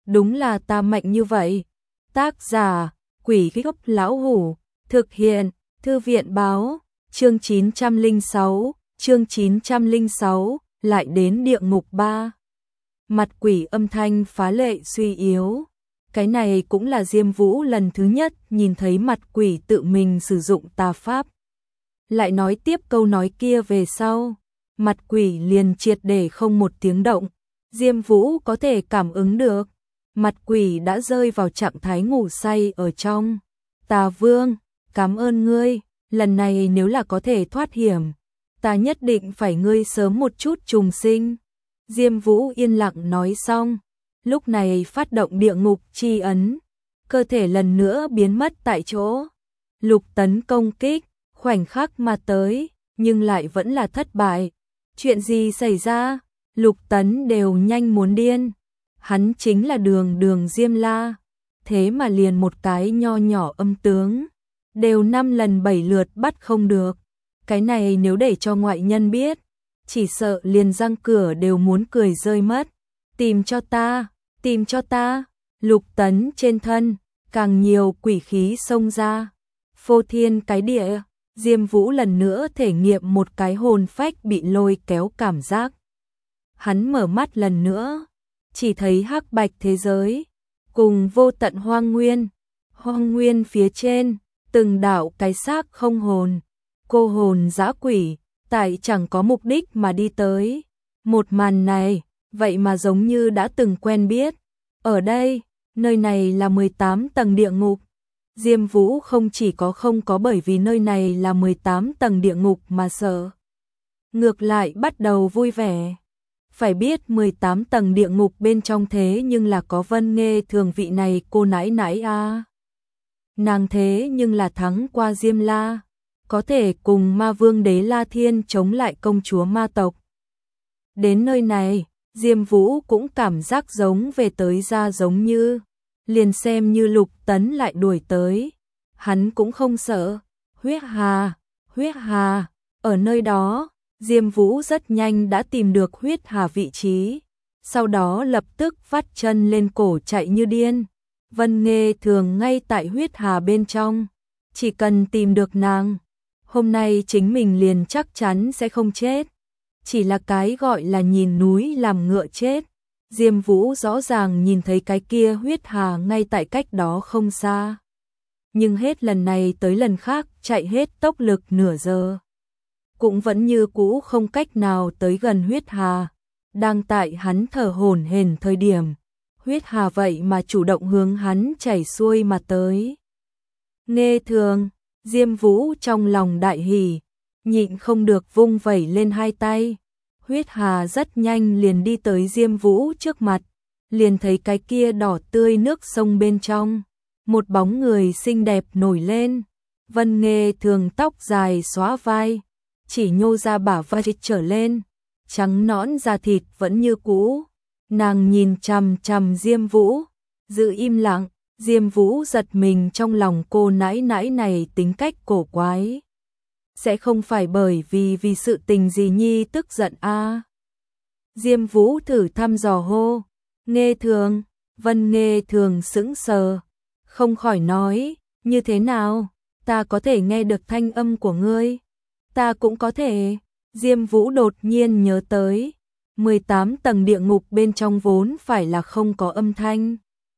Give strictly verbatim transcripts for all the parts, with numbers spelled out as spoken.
đúng là ta mạnh như vậy. Tác giả, Quỷ Gốc Lão Hủ, thực hiện, Thư viện báo, chương chín trăm lẻ sáu, chương chín trăm lẻ sáu, lại đến địa ngục ba. Mặt quỷ âm thanh phá lệ suy yếu. Cái này cũng là Diêm Vũ lần thứ nhất nhìn thấy mặt quỷ tự mình sử dụng tà pháp. Lại nói tiếp câu nói kia về sau, mặt quỷ liền triệt để không một tiếng động. Diêm Vũ có thể cảm ứng được, mặt quỷ đã rơi vào trạng thái ngủ say ở trong. Tà Vương, cảm ơn ngươi, lần này nếu là có thể thoát hiểm, ta nhất định phải ngươi sớm một chút trùng sinh. Diêm Vũ yên lặng nói xong, lúc này phát động địa ngục chi ấn, cơ thể lần nữa biến mất tại chỗ. Lục Tấn công kích, khoảnh khắc mà tới, nhưng lại vẫn là thất bại. Chuyện gì xảy ra? Lục Tấn đều nhanh muốn điên. Hắn chính là đường đường Diêm La, thế mà liền một cái nho nhỏ âm tướng, đều năm lần bảy lượt bắt không được. Cái này nếu để cho ngoại nhân biết, chỉ sợ liền răng cửa đều muốn cười rơi mất. Tìm cho ta, tìm cho ta. Lục Tấn trên thân, càng nhiều quỷ khí xông ra. Phô thiên cái địa, Diêm Vũ lần nữa thể nghiệm một cái hồn phách bị lôi kéo cảm giác. Hắn mở mắt lần nữa, chỉ thấy hắc bạch thế giới, cùng vô tận hoang nguyên. Hoang nguyên phía trên, từng đạo cái xác không hồn, cô hồn dã quỷ, tại chẳng có mục đích mà đi tới. Một màn này, vậy mà giống như đã từng quen biết. Ở đây, nơi này là mười tám tầng địa ngục. Diêm Vũ không chỉ có không có bởi vì nơi này là mười tám tầng địa ngục mà sợ. Ngược lại bắt đầu vui vẻ. Phải biết mười tám tầng địa ngục bên trong thế nhưng là có Vân Nghê Thường vị này cô nãi nãi a. À. Nàng thế nhưng là thắng qua Diêm La, có thể cùng Ma Vương Đế La Thiên chống lại công chúa ma tộc. Đến nơi này, Diêm Vũ cũng cảm giác giống về tới ra giống như, liền xem như Lục Tấn lại đuổi tới, hắn cũng không sợ. Huyết Hà, Huyết Hà, ở nơi đó, Diêm Vũ rất nhanh đã tìm được Huyết Hà vị trí, sau đó lập tức vắt chân lên cổ chạy như điên. Vân Nghê Thường ngay tại Huyết Hà bên trong, chỉ cần tìm được nàng, hôm nay chính mình liền chắc chắn sẽ không chết. Chỉ là cái gọi là nhìn núi làm ngựa chết. Diêm Vũ rõ ràng nhìn thấy cái kia Huyết Hà ngay tại cách đó không xa. Nhưng hết lần này tới lần khác chạy hết tốc lực nửa giờ, cũng vẫn như cũ không cách nào tới gần Huyết Hà. Đang tại hắn thở hổn hển thời điểm, Huyết Hà vậy mà chủ động hướng hắn chảy xuôi mà tới. Nghê Thường, Diêm Vũ trong lòng đại hỉ, nhịn không được vung vẩy lên hai tay. Huyết Hà rất nhanh liền đi tới Diêm Vũ trước mặt, liền thấy cái kia đỏ tươi nước sông bên trong, một bóng người xinh đẹp nổi lên. Vân Nghê Thường tóc dài xóa vai, chỉ nhô ra bả vai trở lên, trắng nõn da thịt vẫn như cũ. Nàng nhìn chằm chằm Diêm Vũ, giữ im lặng. Diêm Vũ giật mình trong lòng cô nãi nãi này tính cách cổ quái. Sẽ không phải bởi vì vì sự tình gì nhi tức giận a? À? Diêm Vũ thử thăm dò hô, Nghê Thường. Vân Nghê Thường sững sờ, không khỏi nói, như thế nào, ta có thể nghe được thanh âm của ngươi. Ta cũng có thể. Diêm Vũ đột nhiên nhớ tới, mười tám tầng địa ngục bên trong vốn phải là không có âm thanh.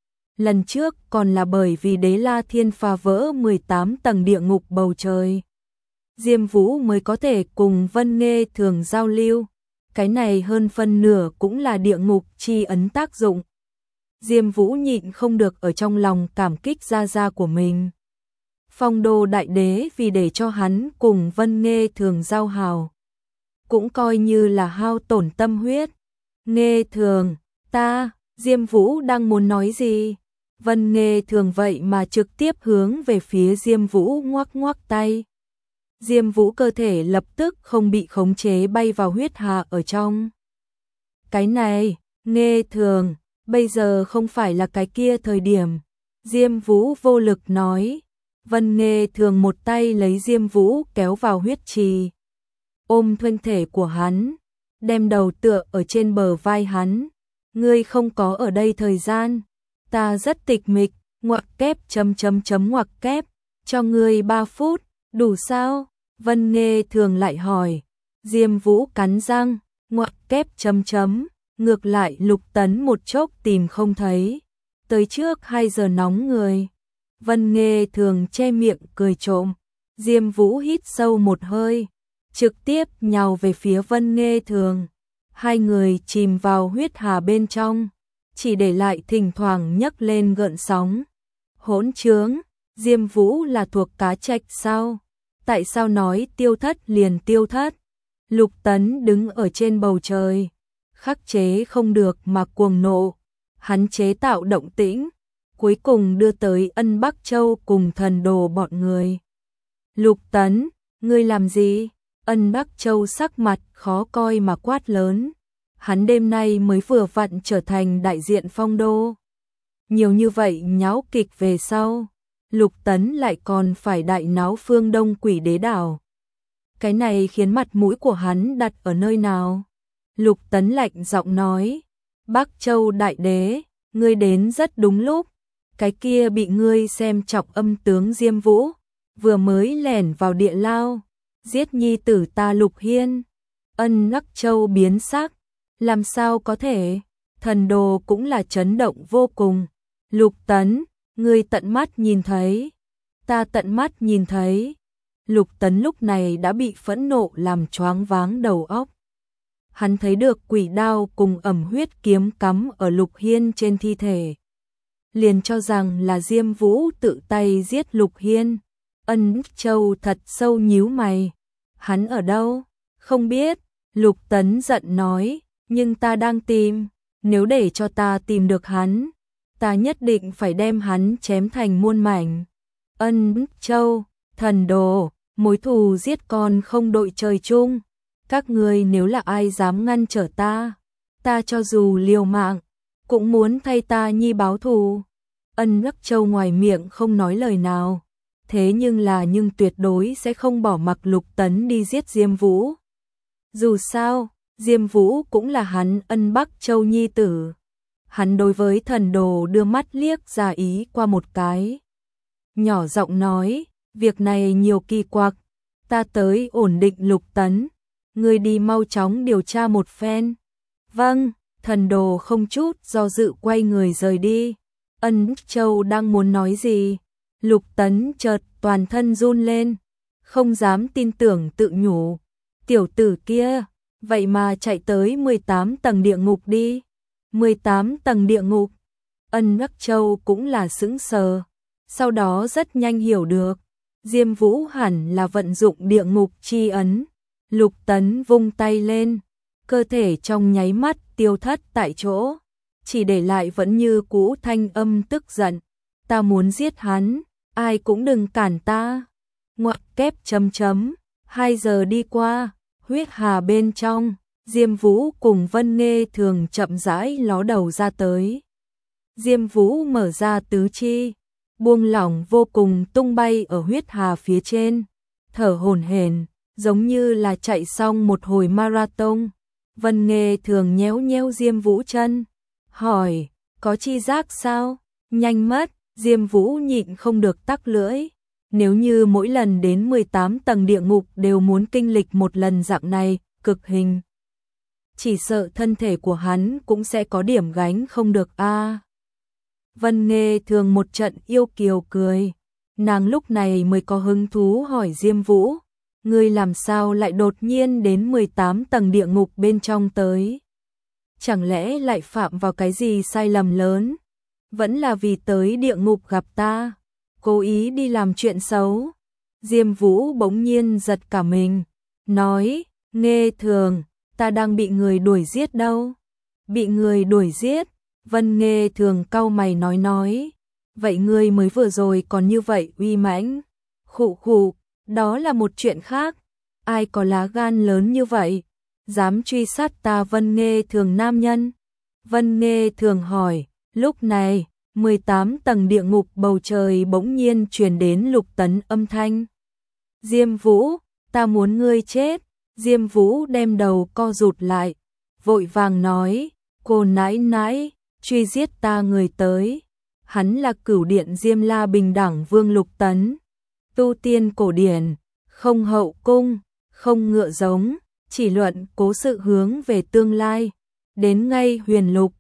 Lần trước còn là bởi vì Đế La Thiên phá vỡ mười tám tầng địa ngục bầu trời, Diêm Vũ mới có thể cùng Vân Nghê Thường giao lưu. Cái này hơn phân nửa cũng là địa ngục chi ấn tác dụng. Diêm Vũ nhịn không được ở trong lòng cảm kích gia gia của mình. Phong Đô Đại Đế vì để cho hắn cùng Vân Nghê Thường giao hảo, cũng coi như là hao tổn tâm huyết. Nghê Thường, ta, Diêm Vũ đang muốn nói gì? Vân Nghê Thường vậy mà trực tiếp hướng về phía Diêm Vũ ngoắc ngoắc tay. Diêm Vũ cơ thể lập tức không bị khống chế bay vào Huyết Hà ở trong. Cái này, Nghê Thường, bây giờ không phải là cái kia thời điểm. Diêm Vũ vô lực nói. Vân Nghê Thường một tay lấy Diêm Vũ kéo vào huyết trì, ôm thân thể của hắn, đem đầu tựa ở trên bờ vai hắn. Ngươi không có ở đây thời gian, Ta rất tịch mịch, ngoặc kép chấm chấm chấm ngoặc kép, cho ngươi ba phút, đủ sao? Vân Nghê Thường lại hỏi. Diêm Vũ cắn răng, ngoặc kép chấm chấm, ngược lại Lục Tấn một chốc tìm không thấy. Tới trước hai giờ nóng người. Vân Nghê Thường che miệng cười trộm. Diêm Vũ hít sâu một hơi, trực tiếp nhào về phía Vân Nghê Thường. Hai người chìm vào huyết hà bên trong, chỉ để lại thỉnh thoảng nhấc lên gợn sóng. Hỗn trướng, Diêm Vũ là thuộc cá trạch sao? Tại sao nói tiêu thất liền tiêu thất? Lục Tấn đứng ở trên bầu trời, khắc chế không được mà cuồng nộ. Hắn chế tạo động tĩnh, cuối cùng đưa tới Ân Bắc Châu cùng thần đồ bọn người. Lục Tấn, ngươi làm gì? Ân Bắc Châu sắc mặt khó coi mà quát lớn. Hắn đêm nay mới vừa vặn trở thành đại diện Phong Đô. Nhiều như vậy nháo kịch về sau, Lục Tấn lại còn phải đại náo phương Đông Quỷ Đế Đảo. Cái này khiến mặt mũi của hắn đặt ở nơi nào? Lục Tấn lạnh giọng nói, Bắc Châu Đại Đế, ngươi đến rất đúng lúc. Cái kia bị ngươi xem chọc âm tướng Diêm Vũ, vừa mới lẻn vào địa lao, giết nhi tử ta Lục Hiên. Ân Bắc Châu biến sắc, làm sao có thể? Thần đồ cũng là chấn động vô cùng. Lục Tấn, ngươi tận mắt nhìn thấy. Ta tận mắt nhìn thấy. Lục Tấn lúc này đã bị phẫn nộ làm choáng váng đầu óc. Hắn thấy được quỷ đao cùng ẩm huyết kiếm cắm ở Lục Hiên trên thi thể. Liền cho rằng là Diêm Vũ tự tay giết Lục Hiên. Ân Châu thật sâu nhíu mày. Hắn ở đâu? Không biết. Lục Tấn giận nói, nhưng ta đang tìm. Nếu để cho ta tìm được hắn, ta nhất định phải đem hắn chém thành muôn mảnh. Ân Châu, thần đồ, mối thù giết con không đội trời chung. Các ngươi nếu là ai dám ngăn trở ta, ta cho dù liều mạng, cũng muốn thay ta nhi báo thù. Ân Bắc Châu ngoài miệng không nói lời nào, thế nhưng là nhưng tuyệt đối sẽ không bỏ mặc Lục Tấn đi giết Diêm Vũ. Dù sao, Diêm Vũ cũng là hắn Ân Bắc Châu nhi tử. Hắn đối với thần đồ đưa mắt liếc ra ý qua một cái. Nhỏ giọng nói, việc này nhiều kỳ quặc, ta tới ổn định Lục Tấn. Ngươi đi mau chóng điều tra một phen. Vâng, thần đồ không chút do dự quay người rời đi. Ân Châu đang muốn nói gì, Lục Tấn chợt toàn thân run lên, không dám tin tưởng tự nhủ. Tiểu tử kia, vậy mà chạy tới mười tám tầng địa ngục đi. mười tám tầng địa ngục. Ân Bắc Châu cũng là sững sờ, sau đó rất nhanh hiểu được, Diêm Vũ hẳn là vận dụng địa ngục chi ấn. Lục Tấn vung tay lên, cơ thể trong nháy mắt tiêu thất tại chỗ, chỉ để lại vẫn như cũ thanh âm tức giận. Ta muốn giết hắn, ai cũng đừng cản ta. Ngoặc kép chấm chấm, hai giờ đi qua, huyết hà bên trong, Diêm Vũ cùng Vân Nghê Thường chậm rãi ló đầu ra tới. Diêm Vũ mở ra tứ chi, buông lỏng vô cùng tung bay ở huyết hà phía trên, thở hổn hển, giống như là chạy xong một hồi marathon. Vân Nghê Thường nhéo nhéo Diêm Vũ chân, hỏi, có chi giác sao? Nhanh mất. Diêm Vũ nhịn không được tắc lưỡi. Nếu như mỗi lần đến mười tám tầng địa ngục đều muốn kinh lịch một lần dạng này, cực hình, chỉ sợ thân thể của hắn cũng sẽ có điểm gánh không được a. À. Vân Nghê Thường một trận yêu kiều cười, nàng lúc này mới có hứng thú hỏi Diêm Vũ, ngươi làm sao lại đột nhiên đến mười tám tầng địa ngục bên trong tới? Chẳng lẽ lại phạm vào cái gì sai lầm lớn? Vẫn là vì tới địa ngục gặp ta, cố ý đi làm chuyện xấu? Diêm Vũ bỗng nhiên giật cả mình, nói, Nghê Thường, ta đang bị người đuổi giết đâu. Bị người đuổi giết? Vân Nghê Thường cau mày nói nói, vậy ngươi mới vừa rồi còn như vậy uy mãnh. Khụ khụ, đó là một chuyện khác. Ai có lá gan lớn như vậy, dám truy sát ta Vân Nghê Thường nam nhân? Vân Nghê Thường hỏi. Lúc này, mười tám tầng địa ngục bầu trời bỗng nhiên truyền đến Lục Tấn âm thanh. Diêm Vũ, ta muốn ngươi chết. Diêm Vũ đem đầu co rụt lại, vội vàng nói, cô nãi nãi, truy giết ta người tới, hắn là Cửu Điện Diêm La bình đẳng vương Lục Tấn. Tu tiên cổ điển, không hậu cung, không ngựa giống, chỉ luận cố sự hướng về tương lai. Đến ngay huyền lục,